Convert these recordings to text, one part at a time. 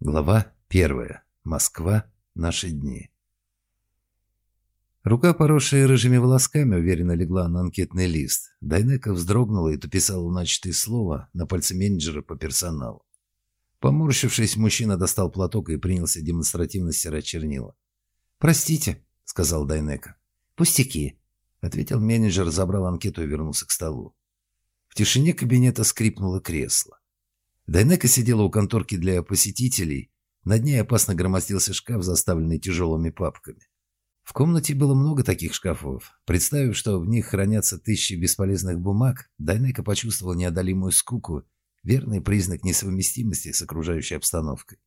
Глава 1. Москва. Наши дни. Рука, поросшая рыжими волосками, уверенно легла на анкетный лист. Дайнека вздрогнула и дописала начатое слово на пальце менеджера по персоналу. Поморщившись, мужчина достал платок и принялся демонстративно стирать чернила. «Простите», — сказал Дайнека. «Пустяки», — ответил менеджер, забрал анкету и вернулся к столу. В тишине кабинета скрипнуло кресло. Дайнека сидела у конторки для посетителей. Над ней опасно громоздился шкаф, заставленный тяжелыми папками. В комнате было много таких шкафов. Представив, что в них хранятся тысячи бесполезных бумаг, Дайнека почувствовала неодолимую скуку, верный признак несовместимости с окружающей обстановкой.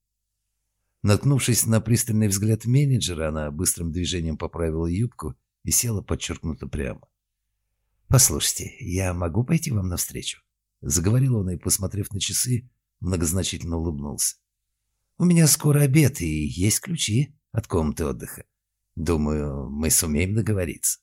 Наткнувшись на пристальный взгляд менеджера, она быстрым движением поправила юбку и села подчеркнуто прямо. «Послушайте, я могу пойти вам навстречу?» Заговорил он и, посмотрев на часы, многозначительно улыбнулся. «У меня скоро обед, и есть ключи от комнаты отдыха. Думаю, мы сумеем договориться».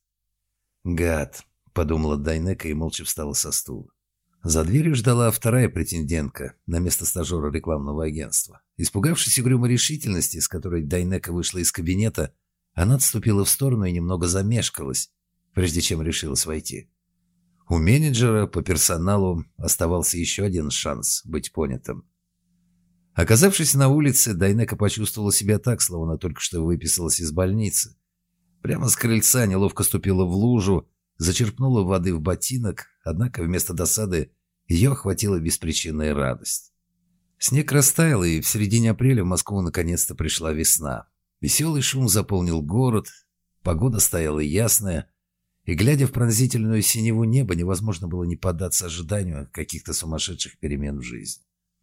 «Гад», — подумала Дайнека и молча встала со стула. За дверью ждала вторая претендентка на место стажера рекламного агентства. Испугавшись угрюмой решительности, с которой Дайнека вышла из кабинета, она отступила в сторону и немного замешкалась, прежде чем решилась войти. У менеджера по персоналу оставался еще один шанс быть понятым. Оказавшись на улице, Дайнека почувствовала себя так, словно только что выписалась из больницы. Прямо с крыльца неловко ступила в лужу, зачерпнула воды в ботинок, однако вместо досады ее охватила беспричинная радость. Снег растаял, и в середине апреля в Москву наконец-то пришла весна. Веселый шум заполнил город, погода стояла ясная, и, глядя в пронзительную синеву неба, невозможно было не поддаться ожиданию каких-то сумасшедших перемен в жизни.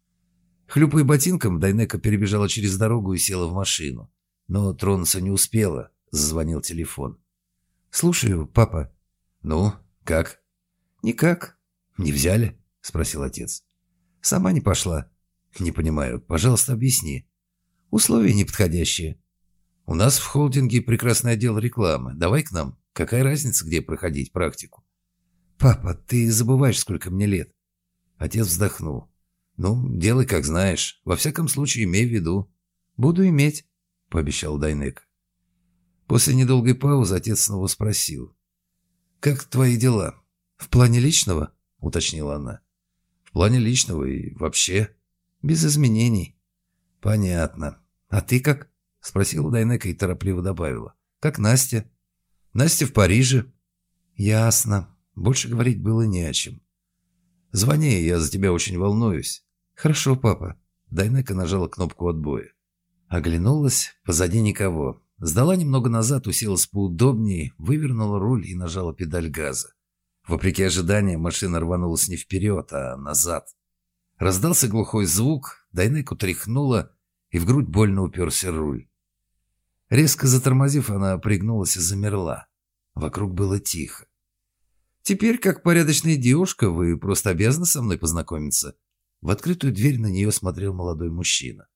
Хлюпая ботинком, Дайнека перебежала через дорогу и села в машину. Но тронуться не успела, зазвонил телефон. «Слушаю, папа». «Ну, как?» «Никак». «Не взяли?» — спросил отец. «Сама не пошла». «Не понимаю. Пожалуйста, объясни». «Условия неподходящие». «У нас в холдинге прекрасный отдел рекламы. Давай к нам. Какая разница, где проходить практику?» «Папа, ты забываешь, сколько мне лет». Отец вздохнул. «Ну, делай, как знаешь. Во всяком случае, имей в виду». «Буду иметь», — пообещал Дайнека. После недолгой паузы отец снова спросил. «Как твои дела?» «В плане личного?» — уточнила она. «В плане личного и вообще?» «Без изменений». «Понятно. А ты как?» — спросила Дайнека и торопливо добавила. «Как Настя?» «Настя в Париже». «Ясно. Больше говорить было не о чем». «Звони, я за тебя очень волнуюсь». «Хорошо, папа». Дайнека нажала кнопку отбоя. Оглянулась, позади никого. Сдала немного назад, уселась поудобнее, вывернула руль и нажала педаль газа. Вопреки ожиданиям, машина рванулась не вперед, а назад. Раздался глухой звук, Дайнеку тряхнуло, и в грудь больно уперся руль. Резко затормозив, она пригнулась и замерла. Вокруг было тихо. «Теперь, как порядочная девушка, вы просто обязаны со мной познакомиться». В открытую дверь на нее смотрел молодой мужчина.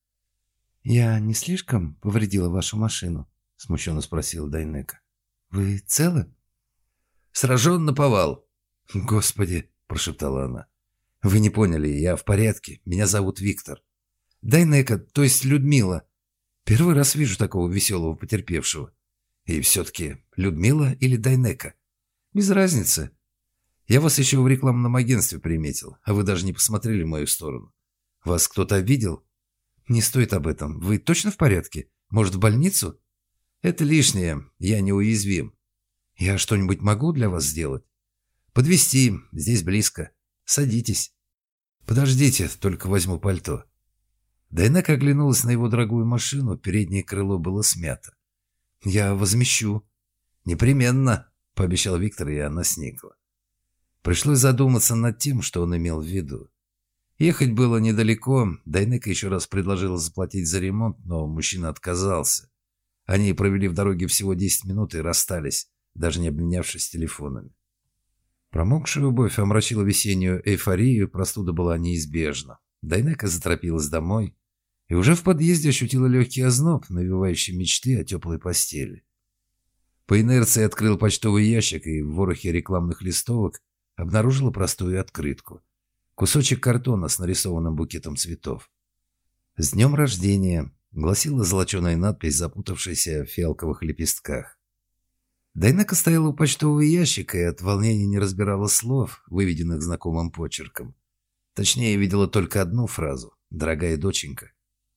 «Я не слишком повредила вашу машину?» — смущенно спросила Дайнека. «Вы целы?» «Сражен наповал». «Господи!» — прошептала она. «Вы не поняли, я в порядке. Меня зовут Виктор». «Дайнека, то есть Людмила. Первый раз вижу такого веселого потерпевшего. И все-таки Людмила или Дайнека? Без разницы. Я вас еще в рекламном агентстве приметил, а вы даже не посмотрели в мою сторону. Вас кто-то обидел? Не стоит об этом. Вы точно в порядке? Может, в больницу? Это лишнее. Я неуязвим. Я что-нибудь могу для вас сделать? Подвезти. Здесь близко. Садитесь. Подождите, только возьму пальто». Дайнека оглянулась на его дорогую машину, переднее крыло было смято. «Я возмещу». «Непременно», — пообещал Виктор, и она сникла. Пришлось задуматься над тем, что он имел в виду. Ехать было недалеко, Дайнека еще раз предложила заплатить за ремонт, но мужчина отказался. Они провели в дороге всего 10 минут и расстались, даже не обменявшись телефонами. Промокшая обувь омрачила весеннюю эйфорию, простуда была неизбежна. Дайнека заторопилась домой и уже в подъезде ощутила легкий озноб, навевающий мечты о теплой постели. По инерции открыл почтовый ящик и в ворохе рекламных листовок обнаружила простую открытку. Кусочек картона с нарисованным букетом цветов. «С днем рождения!» — гласила золоченая надпись, запутавшаяся в фиалковых лепестках. Дайнека стояла у почтового ящика и от волнения не разбирала слов, выведенных знакомым почерком. Точнее, видела только одну фразу «Дорогая доченька».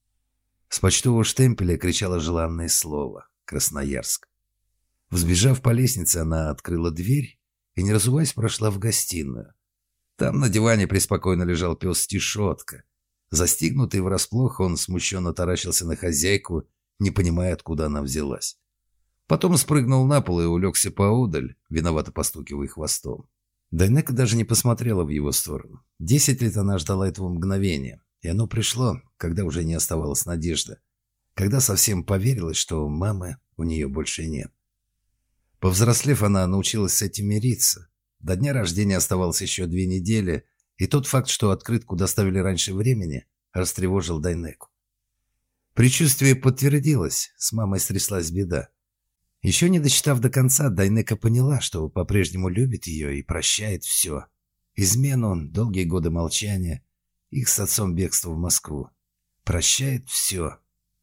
С почтового штемпеля кричало желанное слово «Красноярск». Взбежав по лестнице, она открыла дверь и, не разуваясь, прошла в гостиную. Там на диване преспокойно лежал пес Тишотка. Застигнутый врасплох, он смущенно таращился на хозяйку, не понимая, откуда она взялась. Потом спрыгнул на пол и улегся поодаль, виновато постукивая хвостом. Дайнека даже не посмотрела в его сторону. 10 лет она ждала этого мгновения, и оно пришло, когда уже не оставалась надежды, когда совсем поверилась, что мамы у нее больше нет. Повзрослев, она научилась с этим мириться. До дня рождения оставалось еще 2 недели, и тот факт, что открытку доставили раньше времени, растревожил Дайнеку. Предчувствие подтвердилось, с мамой стряслась беда. Еще не дочитав до конца, Дайнека поняла, что по-прежнему любит ее и прощает все. Измену, долгие годы молчания, их с отцом бегство в Москву. Прощает все.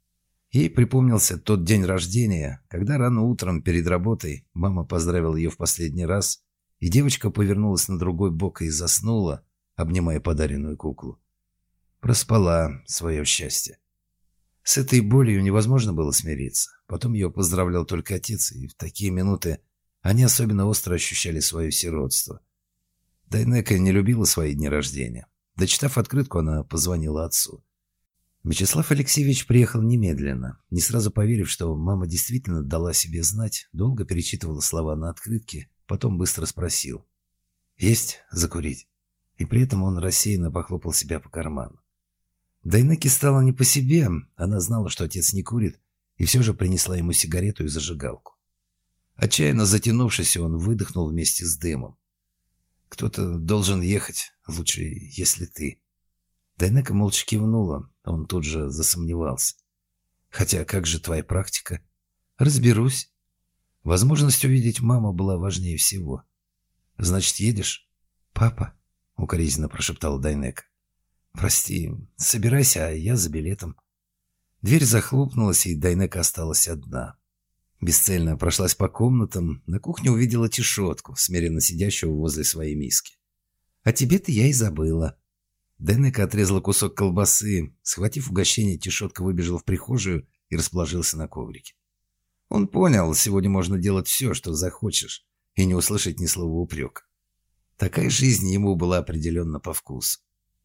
Ей припомнился тот день рождения, когда рано утром перед работой мама поздравила ее в последний раз, и девочка повернулась на другой бок и заснула, обнимая подаренную куклу. Проспала свое счастье. С этой болью невозможно было смириться. Потом ее поздравлял только отец, и в такие минуты они особенно остро ощущали свое сиротство. Дайнека не любила свои дни рождения. Дочитав открытку, она позвонила отцу. Вячеслав Алексеевич приехал немедленно, не сразу поверив, что мама действительно дала себе знать, долго перечитывала слова на открытке, потом быстро спросил: «Есть закурить?» И при этом он рассеянно похлопал себя по карману. Дайнеке стало не по себе, она знала, что отец не курит, и все же принесла ему сигарету и зажигалку. Отчаянно затянувшись, он выдохнул вместе с дымом. «Кто-то должен ехать, лучше, если ты». Дайнека молча кивнула, он тут же засомневался. «Хотя как же твоя практика?» «Разберусь». Возможность увидеть маму была важнее всего. «Значит, едешь?» «Папа», — укоризненно прошептала Дайнека. «Прости, собирайся, а я за билетом». Дверь захлопнулась, и Дайнека осталась одна. Бесцельно прошлась по комнатам, на кухне увидела Тишотку, смиренно сидящего возле своей миски. «А тебе-то я и забыла». Дайнека отрезала кусок колбасы. Схватив угощение, Тишотка выбежал в прихожую и расположился на коврике. Он понял, сегодня можно делать все, что захочешь, и не услышать ни слова упрека. Такая жизнь ему была определенно по вкусу.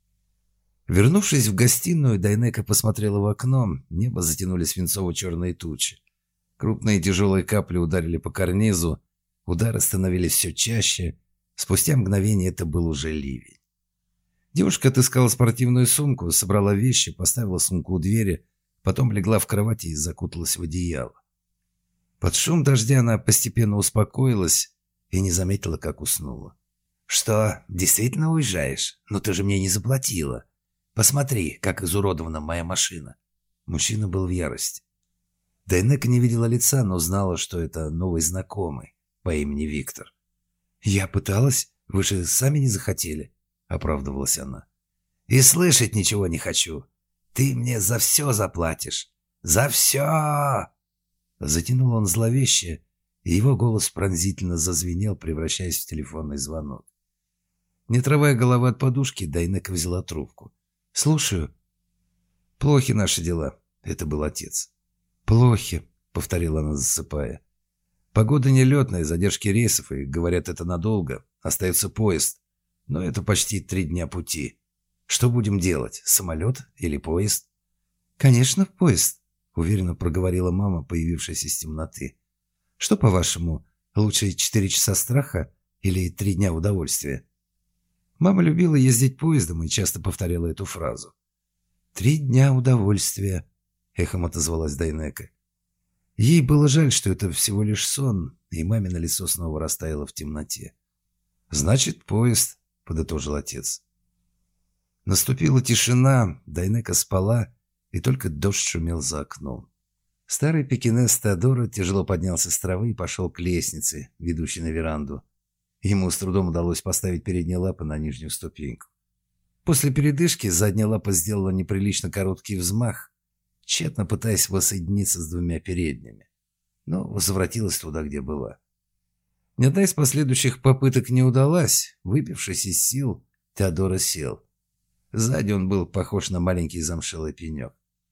Вернувшись в гостиную, Дайнека посмотрела в окно. Небо затянули свинцово-черные тучи. Крупные тяжелые капли ударили по карнизу. Удары становились все чаще. Спустя мгновение это был уже ливень. Девушка отыскала спортивную сумку, собрала вещи, поставила сумку у двери, потом легла в кровати и закуталась в одеяло. Под шум дождя она постепенно успокоилась и не заметила, как уснула. «Что, действительно уезжаешь? Но ты же мне не заплатила. Посмотри, как изуродована моя машина». Мужчина был в ярости. Дайнека не видела лица, но знала, что это новый знакомый по имени Виктор. «Я пыталась, вы же сами не захотели», — оправдывалась она. «И слышать ничего не хочу. Ты мне за все заплатишь. За все!» Затянул он зловеще, и его голос пронзительно зазвенел, превращаясь в телефонный звонок. Не отрывая головы от подушки, Дайнека взяла трубку. «Слушаю». «Плохи наши дела», — это был отец. «Плохи», — повторила она, засыпая. «Погода нелетная, задержки рейсов, и, говорят, это надолго. Остается поезд. Но это почти 3 дня пути. Что будем делать, самолет или поезд?» «Конечно, поезд», — уверенно проговорила мама, появившаяся из темноты. «Что, по-вашему, лучше 4 часа страха или 3 дня удовольствия?» Мама любила ездить поездом и часто повторяла эту фразу. «3 дня удовольствия», — эхом отозвалась Дайнека. Ей было жаль, что это всего лишь сон, и мамино лицо снова растаяло в темноте. «Значит, поезд», — подытожил отец. Наступила тишина, Дайнека спала, и только дождь шумел за окном. Старый пекинес Теодора тяжело поднялся с травы и пошел к лестнице, ведущей на веранду. Ему с трудом удалось поставить передние лапы на нижнюю ступеньку. После передышки задняя лапа сделала неприлично короткий взмах, тщетно пытаясь воссоединиться с двумя передними, но возвратилась туда, где была. Ни одна из последующих попыток не удалась. Выпившись из сил, Теодора сел. Сзади он был похож на маленький замшелый пенек.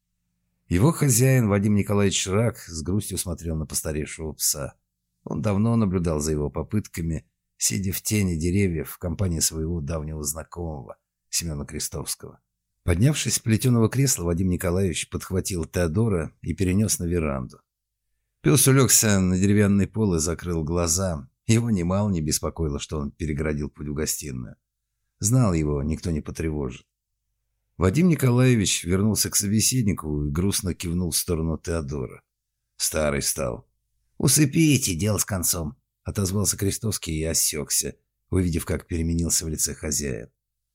Его хозяин, Вадим Николаевич Рак, с грустью смотрел на постаревшего пса. Он давно наблюдал за его попытками, сидя в тени деревьев в компании своего давнего знакомого, Семена Крестовского. Поднявшись с плетеного кресла, Вадим Николаевич подхватил Теодора и перенес на веранду. Пес улегся на деревянный пол и закрыл глаза. Его немало не беспокоило, что он перегородил путь в гостиную. Знал его, никто не потревожит. Вадим Николаевич вернулся к собеседнику и грустно кивнул в сторону Теодора. Старый стал. «Усыпите, дело с концом», — отозвался Крестовский и осекся, увидев, как переменился в лице хозяин.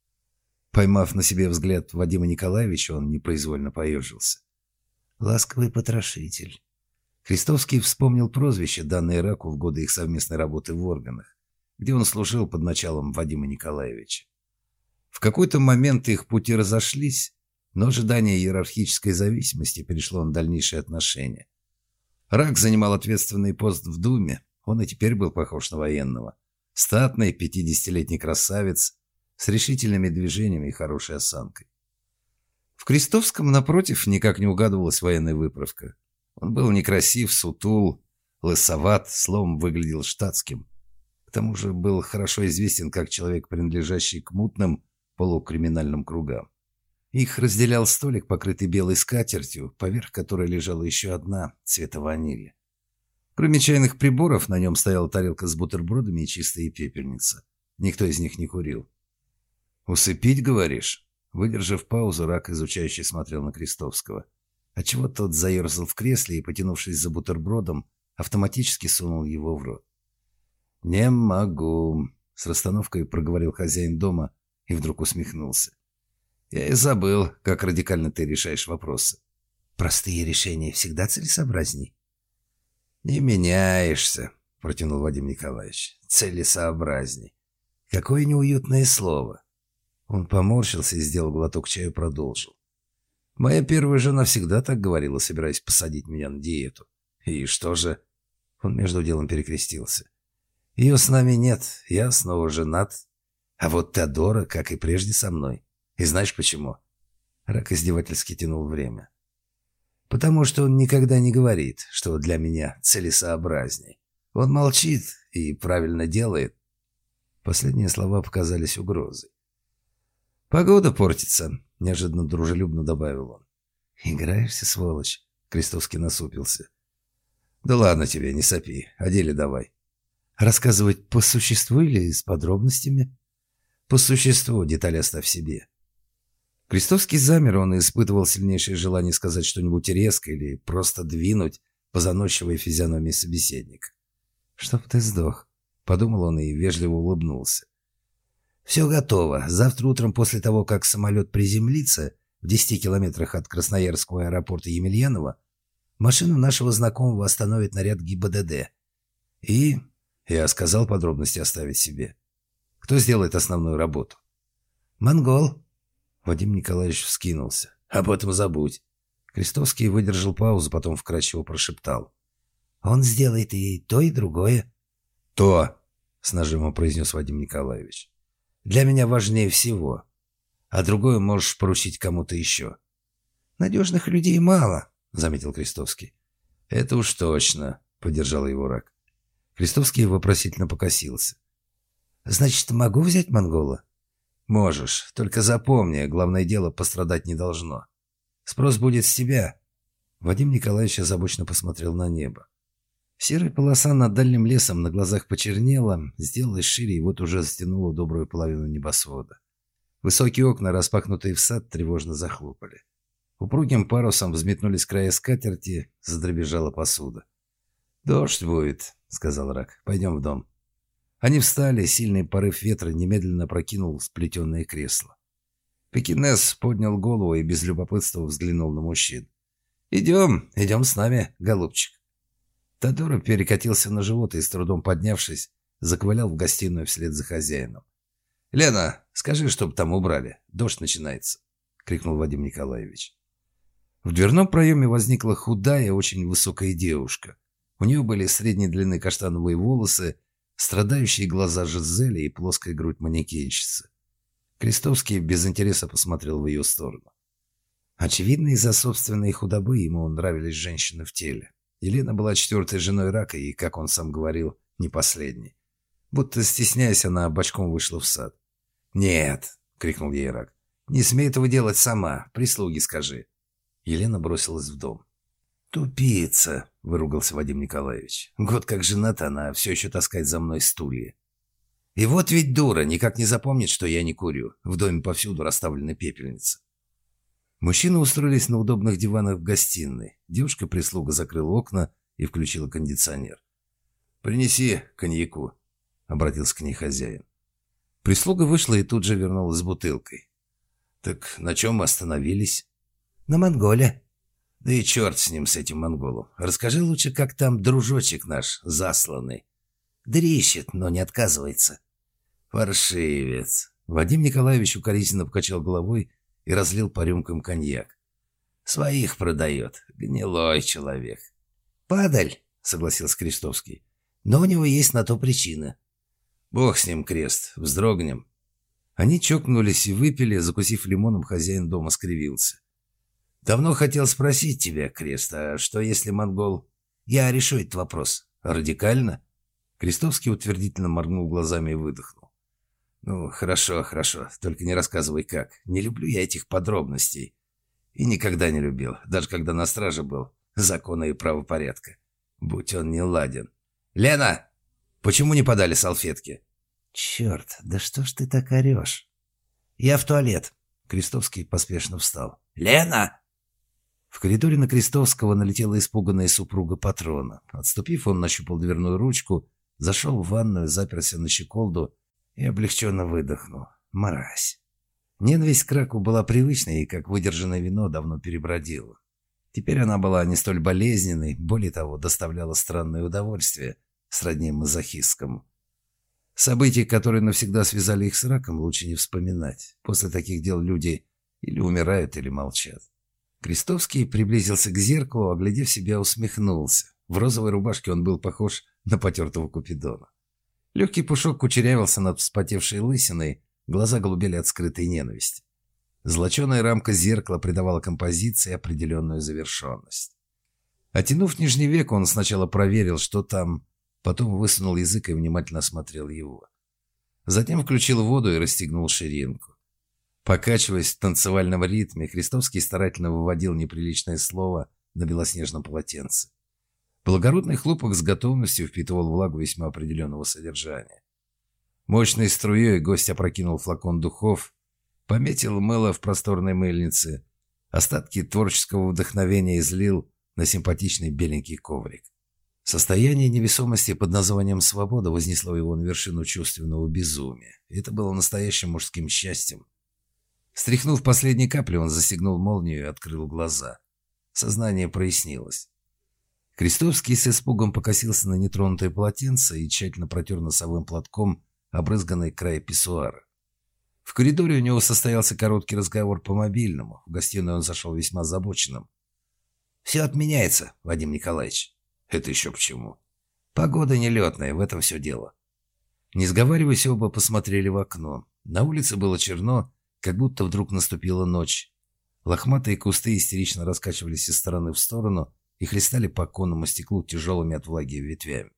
Поймав на себе взгляд Вадима Николаевича, он непроизвольно поежился. «Ласковый потрошитель». Крестовский вспомнил прозвище, данное Раку в годы их совместной работы в органах, где он служил под началом Вадима Николаевича. В какой-то момент их пути разошлись, но ожидание иерархической зависимости перешло на дальнейшие отношения. Рак занимал ответственный пост в Думе, он и теперь был похож на военного. Статный, 50-летний красавец, с решительными движениями и хорошей осанкой. В Крестовском, напротив, никак не угадывалась военная выправка. Он был некрасив, сутул, лысоват, словом, выглядел штатским. К тому же был хорошо известен как человек, принадлежащий к мутным полукриминальным кругам. Их разделял столик, покрытый белой скатертью, поверх которой лежала еще одна, цвета ванили. Кроме чайных приборов, на нем стояла тарелка с бутербродами и чистая пепельница. Никто из них не курил. «Усыпить, говоришь?» Выдержав паузу, Рак изучающий смотрел на Крестовского. Отчего тот заерзал в кресле и, потянувшись за бутербродом, автоматически сунул его в рот. «Не могу», — с расстановкой проговорил хозяин дома и вдруг усмехнулся. «Я и забыл, как радикально ты решаешь вопросы». «Простые решения всегда целесообразней». «Не меняешься», — протянул Вадим Николаевич. «Целесообразней. Какое неуютное слово». Он поморщился и сделал глоток чая и продолжил. «Моя первая жена всегда так говорила, собираясь посадить меня на диету. И что же?» Он между делом перекрестился. «Ее с нами нет, я снова женат. А вот Теодора, как и прежде, со мной. И знаешь почему?» Рак издевательски тянул время. «Потому что он никогда не говорит, что для меня целесообразней. Он молчит и правильно делает». Последние слова показались угрозой. «Погода портится», — неожиданно дружелюбно добавил он. «Играешься, сволочь?» — Крестовский насупился. «Да ладно тебе, не сопи, о деле давай». «Рассказывать по существу или с подробностями?» «По существу, детали оставь себе». Крестовский замер, он испытывал сильнейшее желание сказать что-нибудь резкое или просто двинуть по заносчивой физиономии собеседника. «Чтоб ты сдох», — подумал он и вежливо улыбнулся. «Все готово. Завтра утром после того, как самолет приземлится в 10 километрах от Красноярского аэропорта Емельянова, машину нашего знакомого остановит наряд ГИБДД. И я сказал подробности оставить себе. Кто сделает основную работу?» «Монгол». Вадим Николаевич вскинулся. «Об этом забудь». Крестовский выдержал паузу, потом вкратчиво прошептал. «Он сделает и то, и другое». «То», — с нажимом произнес Вадим Николаевич. «Для меня важнее всего. А другое можешь поручить кому-то еще». «Надежных людей мало», — заметил Крестовский. «Это уж точно», — поддержал его Рак. Крестовский вопросительно покосился. «Значит, могу взять монгола?» «Можешь. Только запомни, главное дело пострадать не должно. Спрос будет с тебя». Вадим Николаевич озабоченно посмотрел на небо. Серая полоса над дальним лесом на глазах почернела, сделалась шире и вот уже затянула добрую половину небосвода. Высокие окна, распахнутые в сад, тревожно захлопали. Упругим парусом взметнулись края скатерти, задребезжала посуда. «Дождь будет», — сказал Рак. «Пойдем в дом». Они встали, сильный порыв ветра немедленно прокинул сплетенное кресло. Пекинес поднял голову и без любопытства взглянул на мужчин. «Идем, идем с нами, голубчик». Теодор перекатился на живот и, с трудом поднявшись, заковылял в гостиную вслед за хозяином. «Лена, скажи, чтоб там убрали. Дождь начинается», — крикнул Вадим Николаевич. В дверном проеме возникла худая, очень высокая девушка. У нее были средней длины каштановые волосы, страдающие глаза Жизели и плоская грудь манекенщицы. Крестовский без интереса посмотрел в ее сторону. Очевидно, из-за собственной худобы ему нравились женщины в теле. Елена была четвертой женой Рака и, как он сам говорил, не последней. Будто стесняясь, она бочком вышла в сад. «Нет!» — крикнул ей Рак. «Не смей этого делать сама, прислуги скажи». Елена бросилась в дом. «Тупица!» — выругался Вадим Николаевич. «Год как жената, она все еще таскает за мной стулья. И вот ведь дура, никак не запомнит, что я не курю. В доме повсюду расставлены пепельницы». Мужчины устроились на удобных диванах в гостиной. Девушка-прислуга закрыла окна и включила кондиционер. «Принеси коньяку», — обратился к ней хозяин. Прислуга вышла и тут же вернулась с бутылкой. «Так на чем мы остановились?» «На монголе». «Да и черт с ним, с этим монголом. Расскажи лучше, как там дружочек наш, засланный». «Дрищет, но не отказывается». «Паршивец». Вадим Николаевич укоризненно покачал головой и разлил по рюмкам коньяк. «Своих продает. Гнилой человек». «Падаль», — согласился Крестовский. «Но у него есть на то причина». «Бог с ним, Крест, вздрогнем». Они чокнулись и выпили, закусив лимоном, хозяин дома скривился. «Давно хотел спросить тебя, Крест, а что если монгол...» «Я решу этот вопрос. Радикально?» Крестовский утвердительно моргнул глазами и выдохнул. «Ну, хорошо, хорошо. Только не рассказывай как. Не люблю я этих подробностей. И никогда не любил, даже когда на страже был. Закона и правопорядка. Будь он не ладен. Лена! Почему не подали салфетки?» «Черт, да что ж ты так орешь?» «Я в туалет». Крестовский поспешно встал. «Лена!» В коридоре на Крестовского налетела испуганная супруга патрона. Отступив, он нащупал дверную ручку, зашел в ванную, заперся на щеколду и облегченно выдохнул. Мразь. Ненависть к Раку была привычной и, как выдержанное вино, давно перебродила. Теперь она была не столь болезненной, более того, доставляла странное удовольствие, сродни мазохистскому. События, которые навсегда связали их с Раком, лучше не вспоминать. После таких дел люди или умирают, или молчат. Крестовский приблизился к зеркалу, оглядев себя, усмехнулся. В розовой рубашке он был похож на потертого Купидона. Легкий пушок кучерявился над вспотевшей лысиной, глаза голубели от скрытой ненависти. Золоченая рамка зеркала придавала композиции определенную завершенность. Оттянув нижний век, он сначала проверил, что там, потом высунул язык и внимательно осмотрел его. Затем включил воду и расстегнул ширинку. Покачиваясь в танцевальном ритме, Крестовский старательно выводил неприличное слово на белоснежном полотенце. Благородный хлопок с готовностью впитывал влагу весьма определенного содержания. Мощной струей гость опрокинул флакон духов, пометил мыло в просторной мыльнице, остатки творческого вдохновения излил на симпатичный беленький коврик. Состояние невесомости под названием «свобода» вознесло его на вершину чувственного безумия. И это было настоящим мужским счастьем. Стряхнув последние капли, он застегнул молнию и открыл глаза. Сознание прояснилось. Крестовский с испугом покосился на нетронутое полотенце и тщательно протер носовым платком обрызганный край писсуара. В коридоре у него состоялся короткий разговор по мобильному. В гостиную он зашел весьма озабоченным. «Все отменяется, Вадим Николаевич». «Это еще почему?» «Погода нелетная, в этом все дело». Не сговариваясь, оба посмотрели в окно. На улице было черно, как будто вдруг наступила ночь. Лохматые кусты истерично раскачивались из стороны в сторону и хлестали по оконному стеклу тяжелыми от влаги ветвями.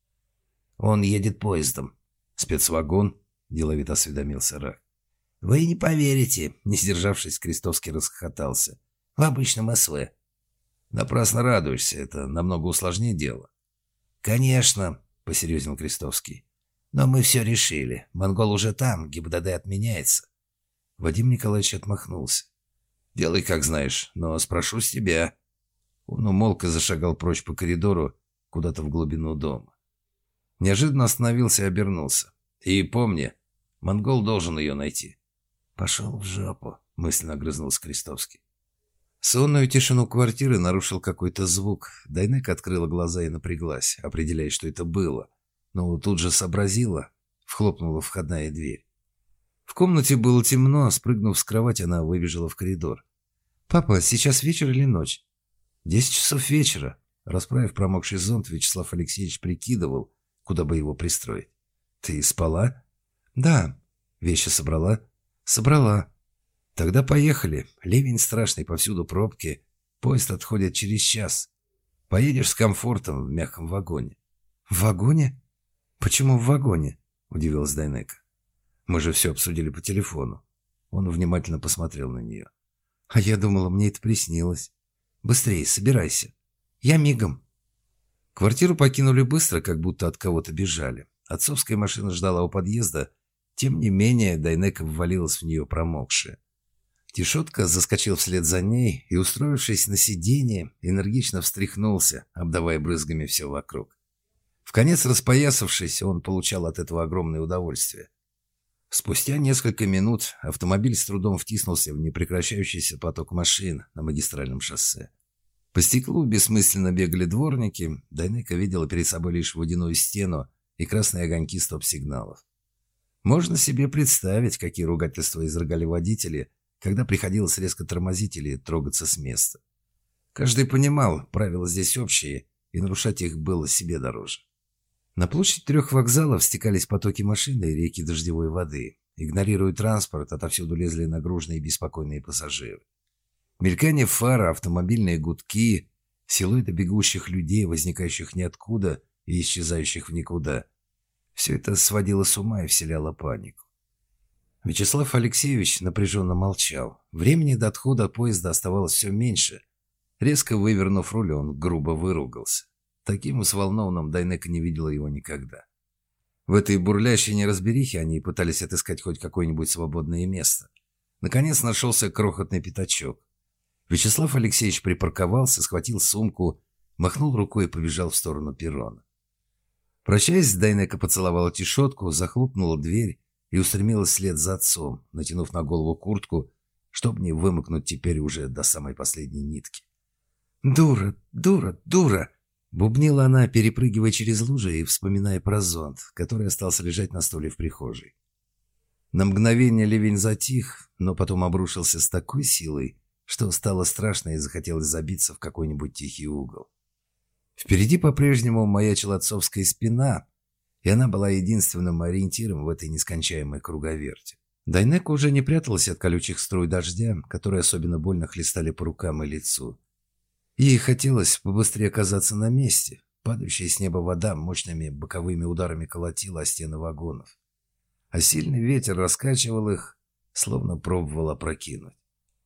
«Он едет поездом». «Спецвагон?» – деловито осведомился Рак. «Вы не поверите», – не сдержавшись, Крестовский расхохотался. «В обычном СВ». «Напрасно радуешься, это намного усложнее дело». «Конечно», – посерьезнел Крестовский. «Но мы все решили. Монгол уже там, ГИБДД отменяется». Вадим Николаевич отмахнулся. «Делай, как знаешь, но спрошу с тебя». Он умолк и зашагал прочь по коридору, куда-то в глубину дома. Неожиданно остановился и обернулся. «И помни, монгол должен ее найти». «Пошел в жопу», — мысленно огрызнулся Крестовский. Сонную тишину квартиры нарушил какой-то звук. Дайнека открыла глаза и напряглась, определяя, что это было. Но тут же сообразила, вхлопнула входная дверь. В комнате было темно, спрыгнув с кровати, она выбежала в коридор. «Папа, сейчас вечер или ночь?» 10 часов вечера. Расправив промокший зонт, Вячеслав Алексеевич прикидывал, куда бы его пристроить. «Ты спала?» «Да». «Вещи собрала?» «Собрала». «Тогда поехали. Ливень страшный, повсюду пробки. Поезд отходит через час. Поедешь с комфортом в мягком вагоне». «В вагоне? Почему в вагоне?» – удивилась Дайнека. «Мы же все обсудили по телефону». Он внимательно посмотрел на нее. «А я думала, мне это приснилось. Быстрее, собирайся. Я мигом». Квартиру покинули быстро, как будто от кого-то бежали. Отцовская машина ждала у подъезда. Тем не менее, Дайнека ввалилась в нее промокшая. Тишотка заскочил вслед за ней и, устроившись на сиденье, энергично встряхнулся, обдавая брызгами все вокруг. Вконец распоясавшись, он получал от этого огромное удовольствие. Спустя несколько минут автомобиль с трудом втиснулся в непрекращающийся поток машин на магистральном шоссе. По стеклу бессмысленно бегали дворники, Дайнека видела перед собой лишь водяную стену и красные огоньки стоп-сигналов. Можно себе представить, какие ругательства изрыгали водители, когда приходилось резко тормозить или трогаться с места. Каждый понимал, правила здесь общие, и нарушать их было себе дороже. На площадь 3 вокзалов стекались потоки машин и реки дождевой воды. Игнорируя транспорт, отовсюду лезли нагруженные и беспокойные пассажиры. Мелькание фар, автомобильные гудки, силуэты бегущих людей, возникающих ниоткуда и исчезающих в никуда. Все это сводило с ума и вселяло панику. Вячеслав Алексеевич напряженно молчал. Времени до отхода поезда оставалось все меньше. Резко вывернув руль, он грубо выругался. Таким взволнованным Дайнека не видела его никогда. В этой бурлящей неразберихе они пытались отыскать хоть какое-нибудь свободное место. Наконец нашелся крохотный пятачок. Вячеслав Алексеевич припарковался, схватил сумку, махнул рукой и побежал в сторону перрона. Прощаясь, Дайнека поцеловала Тишотку, захлопнула дверь и устремилась вслед за отцом, натянув на голову куртку, чтобы не вымокнуть теперь уже до самой последней нитки. «Дура, дура, дура!» — бубнила она, перепрыгивая через лужи и вспоминая про зонт, который остался лежать на столе в прихожей. На мгновение ливень затих, но потом обрушился с такой силой, что стало страшно и захотелось забиться в какой-нибудь тихий угол. Впереди по-прежнему маячила отцовская спина, и она была единственным ориентиром в этой нескончаемой круговерти. Дайнека уже не пряталась от колючих струй дождя, которые особенно больно хлестали по рукам и лицу. Ей хотелось побыстрее оказаться на месте. Падающая с неба вода мощными боковыми ударами колотила о стены вагонов. А сильный ветер раскачивал их, словно пробовал опрокинуть.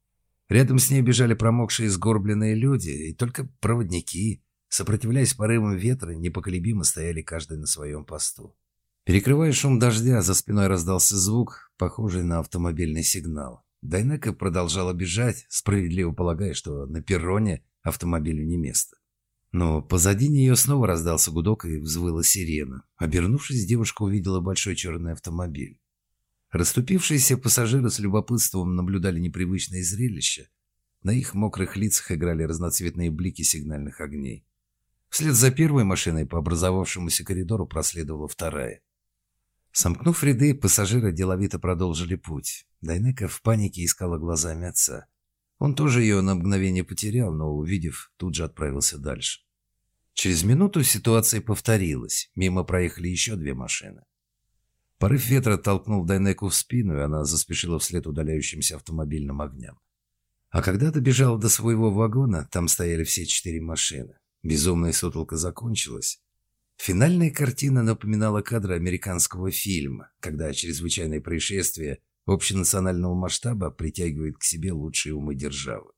Рядом с ней бежали промокшие сгорбленные люди, и только проводники, сопротивляясь порывам ветра, непоколебимо стояли каждый на своем посту. Перекрывая шум дождя, за спиной раздался звук, похожий на автомобильный сигнал. Дайнека продолжала бежать, справедливо полагая, что на перроне автомобилю не место. Но позади нее снова раздался гудок и взвыла сирена. Обернувшись, девушка увидела большой черный автомобиль. Расступившиеся пассажиры с любопытством наблюдали непривычное зрелище. На их мокрых лицах играли разноцветные блики сигнальных огней. Вслед за первой машиной по образовавшемуся коридору проследовала вторая. Сомкнув ряды, пассажиры деловито продолжили путь. Дайнека в панике искала глазами отца. Он тоже ее на мгновение потерял, но, увидев, тут же отправился дальше. Через минуту ситуация повторилась. Мимо проехали еще 2 машины. Порыв ветра толкнул Дайнеку в спину, и она заспешила вслед удаляющимся автомобильным огням. А когда добежала до своего вагона, там стояли все 4 машины. Безумная сутолка закончилась. Финальная картина напоминала кадры американского фильма, когда чрезвычайное происшествие общенационального масштаба притягивает к себе лучшие умы державы.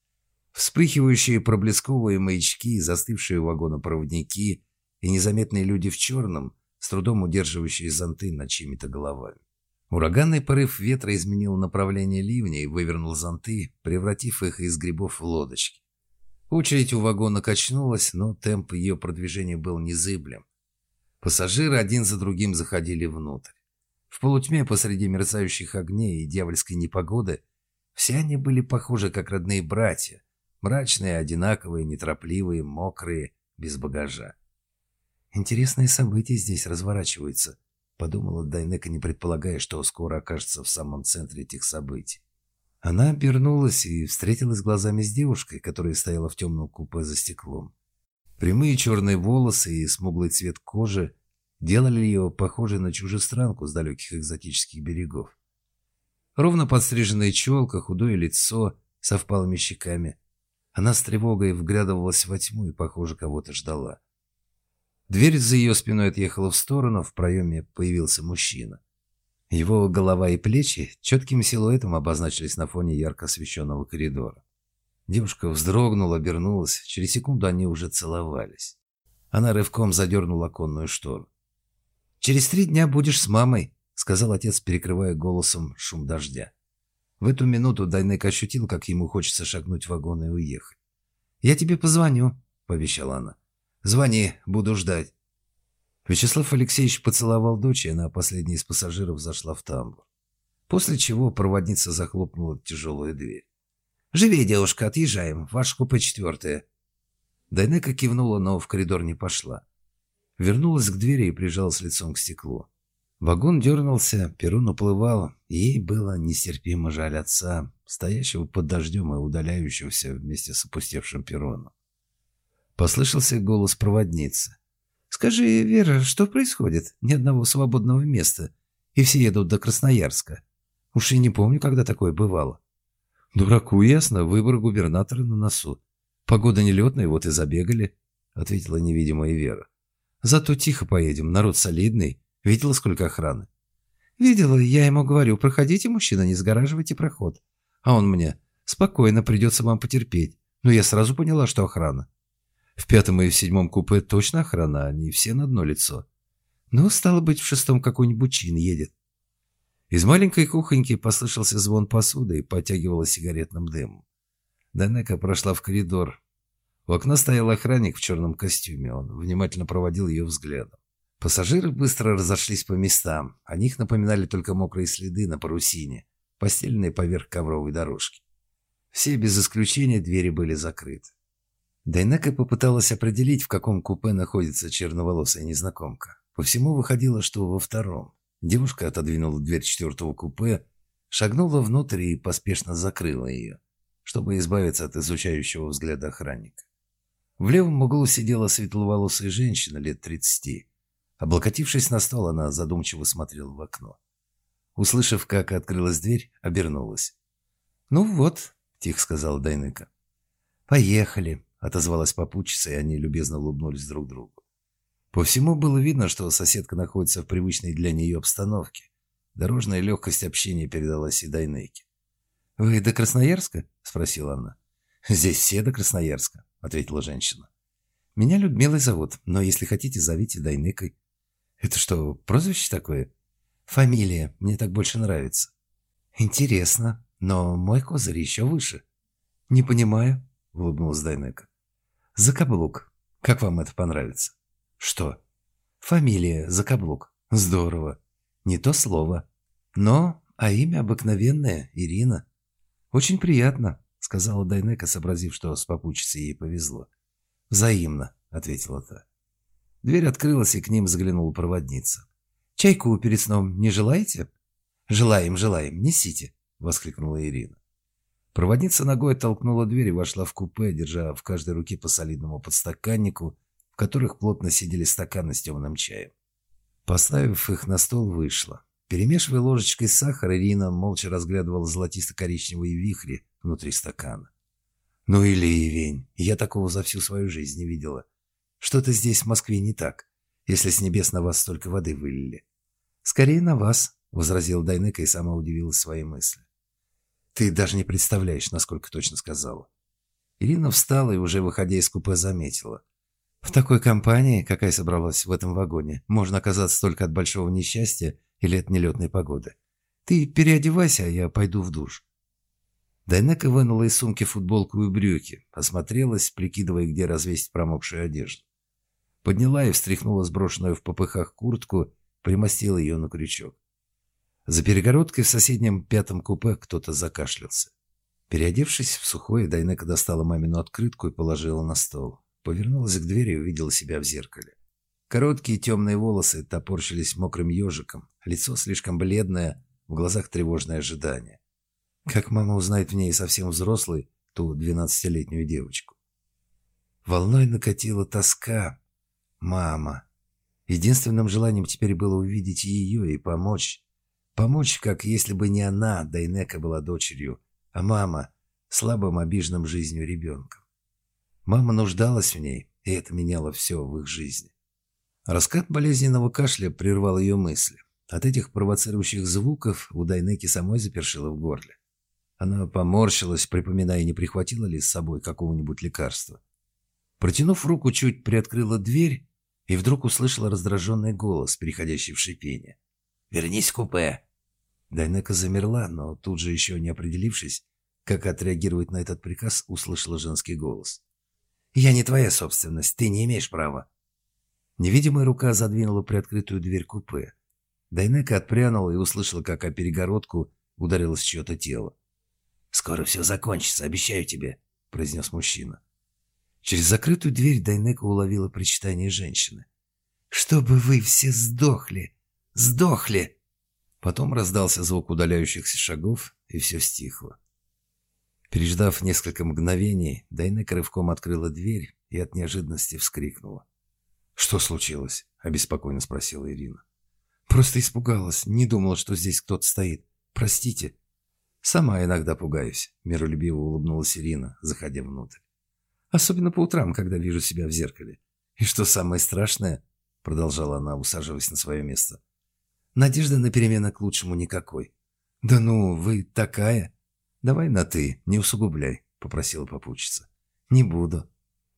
Вспыхивающие проблесковые маячки, застывшие у вагона проводники и незаметные люди в черном, с трудом удерживающие зонты над чьими-то головами. Ураганный порыв ветра изменил направление ливня и вывернул зонты, превратив их из грибов в лодочки. Очередь у вагона качнулась, но темп ее продвижения был незыблем. Пассажиры один за другим заходили внутрь. В полутьме посреди мерцающих огней и дьявольской непогоды все они были похожи как родные братья, мрачные, одинаковые, неторопливые, мокрые, без багажа. «Интересные события здесь разворачиваются», подумала Дайнека, не предполагая, что скоро окажется в самом центре этих событий. Она обернулась и встретилась глазами с девушкой, которая стояла в темном купе за стеклом. Прямые черные волосы и смуглый цвет кожи делали ее похожей на чужестранку с далеких экзотических берегов. Ровно подстриженная челка, худое лицо со впалыми щеками. Она с тревогой вглядывалась во тьму и, похоже, кого-то ждала. Дверь за ее спиной отъехала в сторону, в проеме появился мужчина. Его голова и плечи четким силуэтом обозначились на фоне ярко освещенного коридора. Девушка вздрогнула, обернулась. Через секунду они уже целовались. Она рывком задернула оконную штору. «Через 3 дня будешь с мамой», — сказал отец, перекрывая голосом шум дождя. В эту минуту Дайнека ощутил, как ему хочется шагнуть в вагон и уехать. «Я тебе позвоню», — пообещала она. «Звони, буду ждать». Вячеслав Алексеевич поцеловал дочь, и она, последняя из пассажиров, зашла в тамбур. После чего проводница захлопнула тяжелую дверь. «Живей, девушка, отъезжаем. Ваше купе 4». Дайнека кивнула, но в коридор не пошла. Вернулась к двери и прижалась лицом к стеклу. Вагон дернулся, перрон уплывал, и ей было нестерпимо жаль отца, стоящего под дождем и удаляющегося вместе с опустевшим перроном. Послышался голос проводницы. «Скажи, Вера, что происходит? Ни одного свободного места, и все едут до Красноярска. Уж и не помню, когда такое бывало». «Дураку ясно, выбор губернатора на носу. Погода нелетная, вот и забегали», — ответила невидимая Вера. «Зато тихо поедем, народ солидный. Видела, сколько охраны?» «Видела, я ему говорю, проходите, мужчина, не сгораживайте проход. А он мне, спокойно, придется вам потерпеть. Но я сразу поняла, что охрана. В 5 и в 7 купе точно охрана, они все на одно лицо. Ну, стало быть, в 6 какой-нибудь чин едет». Из маленькой кухоньки послышался звон посуды и потягивала сигаретным дымом. Дайнека прошла в коридор. У окна стоял охранник в черном костюме. Он внимательно проводил ее взглядом. Пассажиры быстро разошлись по местам. О них напоминали только мокрые следы на парусине, постеленные поверх ковровой дорожки. Все без исключения двери были закрыты. Дайнека попыталась определить, в каком купе находится черноволосая незнакомка. По всему выходило, что во 2. Девушка отодвинула дверь 4 купе, шагнула внутрь и поспешно закрыла ее, чтобы избавиться от изучающего взгляда охранника. В левом углу сидела светловолосая женщина лет 30. Облокотившись на стол, она задумчиво смотрела в окно. Услышав, как открылась дверь, обернулась. «Ну вот», — тихо сказала Дайнека. «Поехали», — отозвалась попутчица, и они любезно улыбнулись друг другу. По всему было видно, что соседка находится в привычной для нее обстановке. Дорожная легкость общения передалась и Дайнеке. «Вы до Красноярска?» — спросила она. «Здесь все до Красноярска», — ответила женщина. «Меня Людмилой зовут, но если хотите, зовите Дайнекой». «Это что, прозвище такое?» «Фамилия, мне так больше нравится». «Интересно, но мой козырь еще выше». «Не понимаю», — улыбнулась Дайнека. «Закаблук. Как вам это понравится?» «Что?» «Фамилия Закаблук. Здорово. Не то слово. Но, а имя обыкновенное, Ирина». «Очень приятно», — сказала Дайнека, сообразив, что с попутчицей ей повезло. «Взаимно», — ответила та. Дверь открылась, и к ним заглянула проводница. «Чайку перед сном не желаете?» «Желаем, желаем. Несите», — воскликнула Ирина. Проводница ногой оттолкнула дверь и вошла в купе, держа в каждой руке по солидному подстаканнику, в которых плотно сидели стаканы с темным чаем. Поставив их на стол, вышла. Перемешивая ложечкой сахар, Ирина молча разглядывала золотисто-коричневые вихри внутри стакана. «Ну и ливень! Я такого за всю свою жизнь не видела. Что-то здесь, в Москве, не так, если с небес на вас столько воды вылили». «Скорее на вас», — возразила Дайнека и сама удивилась своей мысли. «Ты даже не представляешь, насколько точно сказала». Ирина встала и, уже выходя из купе, заметила. «В такой компании, какая собралась в этом вагоне, можно оказаться только от большого несчастья или от нелетной погоды. Ты переодевайся, а я пойду в душ». Дайнека вынула из сумки футболку и брюки, осмотрелась, прикидывая, где развесить промокшую одежду. Подняла и встряхнула сброшенную в попыхах куртку, примостила ее на крючок. За перегородкой в соседнем 5 купе кто-то закашлялся. Переодевшись в сухое, Дайнека достала мамину открытку и положила на стол. Повернулась к двери и увидела себя в зеркале. Короткие темные волосы топорщились мокрым ежиком, лицо слишком бледное, в глазах тревожное ожидание. Как мама узнает в ней совсем взрослой ту 12-летнюю девочку? Волной накатила тоска. Мама. Единственным желанием теперь было увидеть ее и помочь. Помочь, как если бы не она, Дайнека, была дочерью, а мама — слабым, обиженным жизнью ребенком. Мама нуждалась в ней, и это меняло все в их жизни. Раскат болезненного кашля прервал ее мысли. От этих провоцирующих звуков у Дайнеки самой запершило в горле. Она поморщилась, припоминая, не прихватила ли с собой какого-нибудь лекарства. Протянув руку, чуть приоткрыла дверь и вдруг услышала раздраженный голос, переходящий в шипение. «Вернись в купе!» Дайнека замерла, но тут же, еще не определившись, как отреагировать на этот приказ, услышала женский голос. «Я не твоя собственность, ты не имеешь права». Невидимая рука задвинула приоткрытую дверь купе. Дайнека отпрянула и услышала, как о перегородку ударилось чье-то тело. «Скоро все закончится, обещаю тебе», — произнес мужчина. Через закрытую дверь Дайнека уловила причитание женщины. «Чтобы вы все сдохли! Сдохли!» Потом раздался звук удаляющихся шагов, и все стихло. Переждав несколько мгновений, Дайнека рывком открыла дверь и от неожиданности вскрикнула. «Что случилось?» – обеспокоенно спросила Ирина. «Просто испугалась, не думала, что здесь кто-то стоит. Простите». «Сама иногда пугаюсь», – миролюбиво улыбнулась Ирина, заходя внутрь. «Особенно по утрам, когда вижу себя в зеркале. И что самое страшное, – продолжала она, усаживаясь на свое место, – надежды на перемены к лучшему никакой». «Да ну, вы такая!» «Давай на «ты», не усугубляй», – попросила попутчица. «Не буду».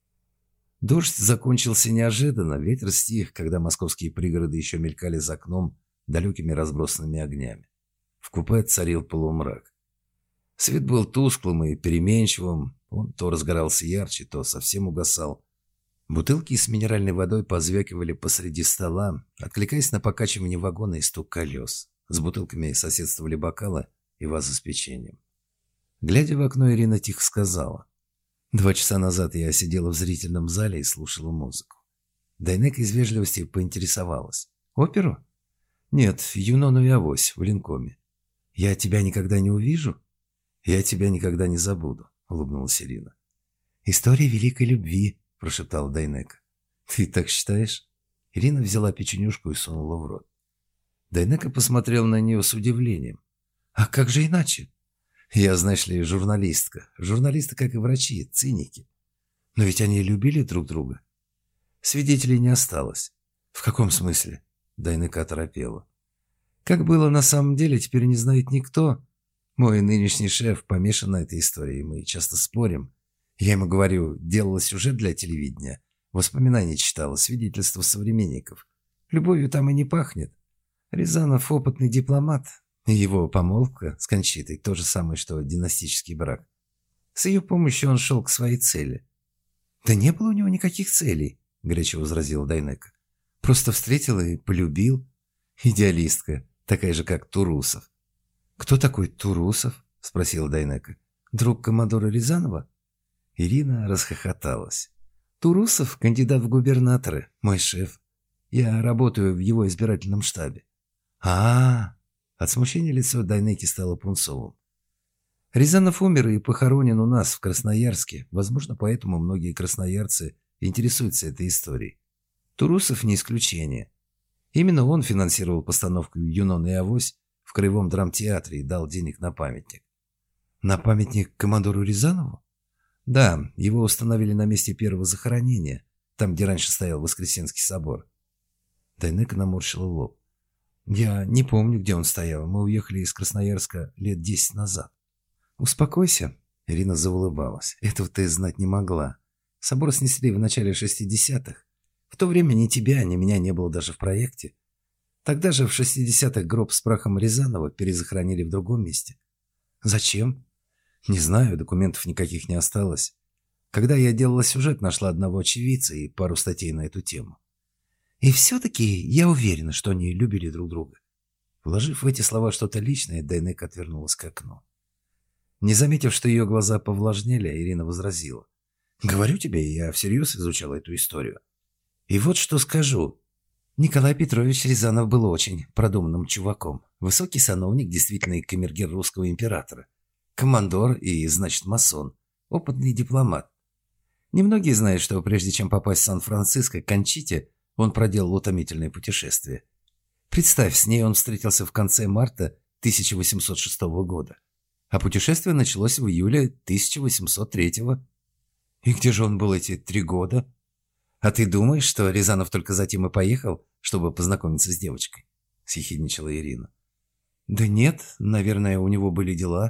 Дождь закончился неожиданно, ветер стих, когда московские пригороды еще мелькали за окном далекими разбросанными огнями. В купе царил полумрак. Свет был тусклым и переменчивым, он то разгорался ярче, то совсем угасал. Бутылки с минеральной водой позвякивали посреди стола, откликаясь на покачивание вагона и стук колес. С бутылками соседствовали бокалы и вазы с печеньем. Глядя в окно, Ирина тихо сказала: 2 часа назад я сидела в зрительном зале и слушала музыку. Дайнека из вежливости поинтересовалась: «Оперу?» «Нет, Юнону и Авось в Ленкоме». «Я тебя никогда не увижу?» «Я тебя никогда не забуду», — улыбнулась Ирина. «История великой любви», — прошептала Дайнека. «Ты так считаешь?» Ирина взяла печенюшку и сунула в рот. Дайнека посмотрела на нее с удивлением. «А как же иначе?» «Я, знаешь ли, журналистка. Журналисты, как и врачи, циники. Но ведь они любили друг друга». Свидетелей не осталось. «В каком смысле?» Дайнека оторопела. «Как было на самом деле, теперь не знает никто. Мой нынешний шеф помешан на этой истории, мы часто спорим. Я ему говорю, делала сюжет для телевидения, воспоминания читала, свидетельства современников. Любовью там и не пахнет. Рязанов опытный дипломат». Его помолвка с Кончитой – то же самое, что династический брак. С ее помощью он шел к своей цели. «Да не было у него никаких целей», – горячо возразила Дайнека. «Просто встретил и полюбил. Идеалистка, такая же, как Турусов». «Кто такой Турусов?» – спросила Дайнека. «Друг коммодора Рязанова?» Ирина расхохоталась. «Турусов – кандидат в губернаторы, мой шеф. Я работаю в его избирательном штабе». «А-а-а!» От смущения лицо Дайнеки стало пунцовым. «Рязанов умер и похоронен у нас, в Красноярске. Возможно, поэтому многие красноярцы интересуются этой историей. Турусов не исключение. Именно он финансировал постановку «Юнона и Авось» в Краевом драмтеатре и дал денег на памятник». «На памятник командору Рязанову?» «Да, его установили на месте первого захоронения, там, где раньше стоял Воскресенский собор». Дайнека наморщила лоб. «Я не помню, где он стоял. Мы уехали из Красноярска лет 10 назад». «Успокойся», — Ирина заулыбалась. «Этого ты знать не могла. Собор снесли в начале 60-х. В то время ни тебя, ни меня не было даже в проекте. Тогда же в 60-х гроб с прахом Рязанова перезахоронили в другом месте». «Зачем?» «Не знаю, документов никаких не осталось. Когда я делала сюжет, нашла одного очевидца и пару статей на эту тему. И все-таки я уверена, что они любили друг друга». Вложив в эти слова что-то личное, Дайнека отвернулась к окну. Не заметив, что ее глаза повлажнели, Ирина возразила: «Говорю тебе, я всерьез изучала эту историю». И вот что скажу. Николай Петрович Рязанов был очень продуманным чуваком. Высокий сановник, действительно камергер русского императора. Командор и, значит, масон. Опытный дипломат. Немногие знают, что прежде чем попасть в Сан-Франциско к Кончите, он проделал утомительное путешествие. Представь, с ней он встретился в конце марта 1806 года. А путешествие началось в июле 1803. И где же он был эти 3 года? А ты думаешь, что Рязанов только затем и поехал, чтобы познакомиться с девочкой? Съехидничала Ирина. Да нет, наверное, у него были дела.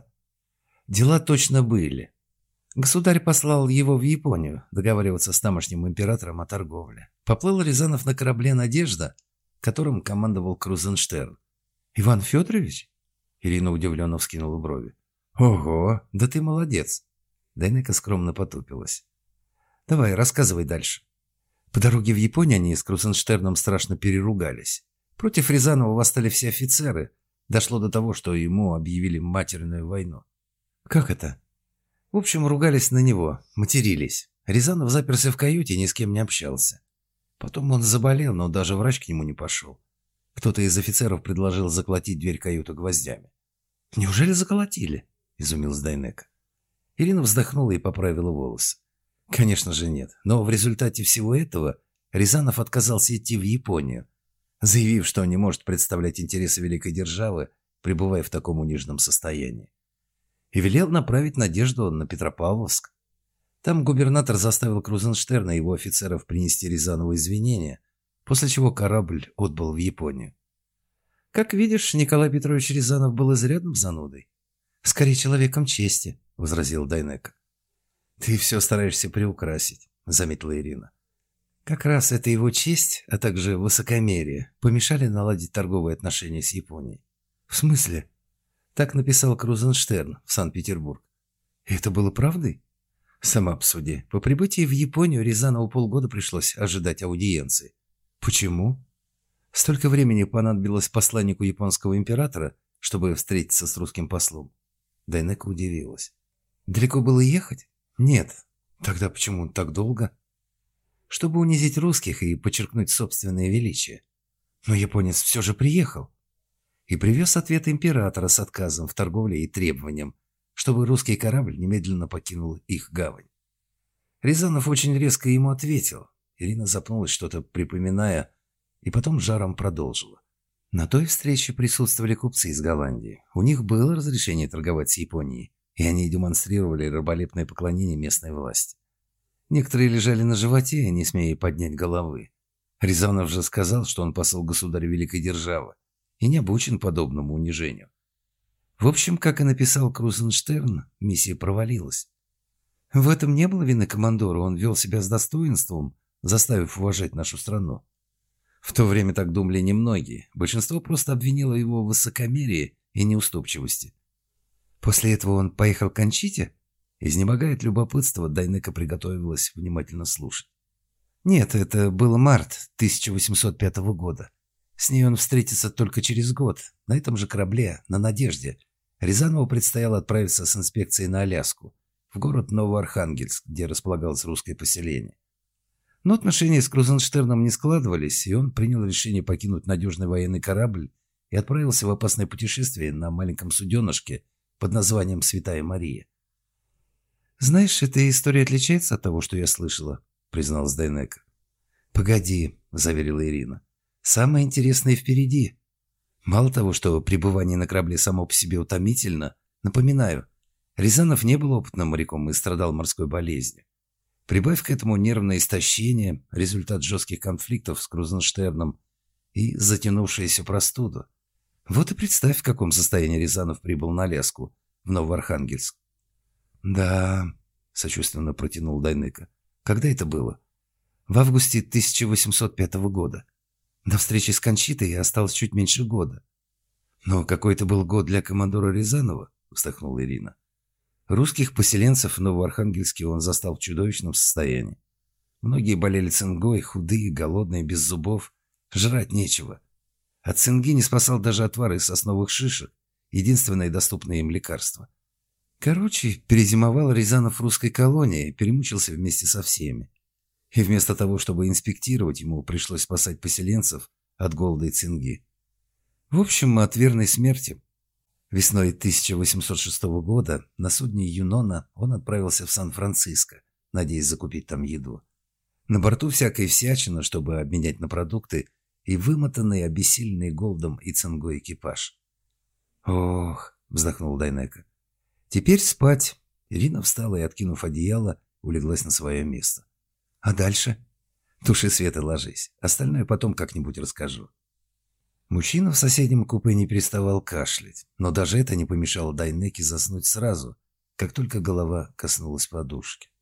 Дела точно были. Государь послал его в Японию договариваться с тамошним императором о торговле. Поплыл Рязанов на корабле «Надежда», которым командовал Крузенштерн. «Иван Федорович?» Ирина удивленно вскинула брови. «Ого, да ты молодец!» Дайнека скромно потупилась. «Давай, рассказывай дальше». По дороге в Японию они с Крузенштерном страшно переругались. Против Рязанова восстали все офицеры. Дошло до того, что ему объявили матерную войну. «Как это?» В общем, ругались на него, матерились. Рязанов заперся в каюте и ни с кем не общался. Потом он заболел, но даже врач к нему не пошел. Кто-то из офицеров предложил заколотить дверь каюты гвоздями. «Неужели заколотили?» – изумилась Дайнека. Ирина вздохнула и поправила волосы. Конечно же нет, но в результате всего этого Рязанов отказался идти в Японию, заявив, что не может представлять интересы великой державы, пребывая в таком униженном состоянии. И велел направить Надежду на Петропавловск. Там губернатор заставил Крузенштерна и его офицеров принести Рязанову извинения, после чего корабль отбыл в Японию. Как видишь, Николай Петрович Рязанов был изрядным занудой. «Скорее человеком чести», — возразил Дайнека. «Ты все стараешься приукрасить», — заметила Ирина. Как раз это его честь, а также высокомерие, помешали наладить торговые отношения с Японией. «В смысле?» Так написал Крузенштерн в Санкт-Петербург. Это было правдой? Сама посуди. По прибытии в Японию Рязанову полгода пришлось ожидать аудиенции. Почему? Столько времени понадобилось посланнику японского императора, чтобы встретиться с русским послом. Дайнека удивилась. Далеко было ехать? Нет. Тогда почему так долго? Чтобы унизить русских и подчеркнуть собственное величие. Но японец все же приехал. И привез ответ императора с отказом в торговле и требованием, чтобы русский корабль немедленно покинул их гавань. Рязанов очень резко ему ответил. Ирина запнулась, что-то припоминая, и потом жаром продолжила. На той встрече присутствовали купцы из Голландии. У них было разрешение торговать с Японией, и они демонстрировали раболепное поклонение местной власти. Некоторые лежали на животе, не смея поднять головы. Рязанов же сказал, что он посол государя великой державы и не обучен подобному унижению. В общем, как и написал Крузенштерн, миссия провалилась. В этом не было вины командора, он вел себя с достоинством, заставив уважать нашу страну. В то время так думали немногие, большинство просто обвинило его в высокомерии и неуступчивости. После этого он поехал к Кончите? Изнемогая от любопытства, Дайнека приготовилась внимательно слушать. Нет, это был март 1805 года. С ней он встретится только через год, на этом же корабле, на «Надежде». Рязанову предстояло отправиться с инспекцией на Аляску, в город Новоархангельск, где располагалось русское поселение. Но отношения с Крузенштерном не складывались, и он принял решение покинуть надежный военный корабль и отправился в опасное путешествие на маленьком суденышке под названием «Святая Мария». «Знаешь, эта история отличается от того, что я слышала», — призналась Дайнека. «Погоди», — заверила Ирина. «Самое интересное впереди. Мало того, что пребывание на корабле само по себе утомительно, напоминаю, Рязанов не был опытным моряком и страдал морской болезнью. Прибавь к этому нервное истощение, результат жестких конфликтов с Крузенштерном и затянувшуюся простуду. Вот и представь, в каком состоянии Рязанов прибыл на Аляску, в Новоархангельск». «Да», — сочувственно протянул Дайнека. «Когда это было?» «В августе 1805 года. До встречи с Кончитой осталось чуть меньше года». «Но какой это был год для командора Рязанова?» — вздохнула Ирина. Русских поселенцев в Новоархангельске он застал в чудовищном состоянии. Многие болели цингой, худые, голодные, без зубов. Жрать нечего. От цинги не спасал даже отвар из сосновых шишек, единственное доступное им лекарство. Короче, перезимовал Рязанов в русской колонии и перемучился вместе со всеми. И вместо того, чтобы инспектировать, ему пришлось спасать поселенцев от голода и цинги. В общем, от верной смерти. Весной 1806 года на судне «Юнона» он отправился в Сан-Франциско, надеясь закупить там еду. На борту всякая всячина, чтобы обменять на продукты, и вымотанный, обессиленный голодом и цингой экипаж. «Ох», — вздохнул Дайнеко. «Теперь спать». Ирина встала и, откинув одеяло, улеглась на свое место. «А дальше?» «Туши свет и ложись. Остальное потом как-нибудь расскажу». Мужчина в соседнем купе не переставал кашлять, но даже это не помешало Дайнеке заснуть сразу, как только голова коснулась подушки.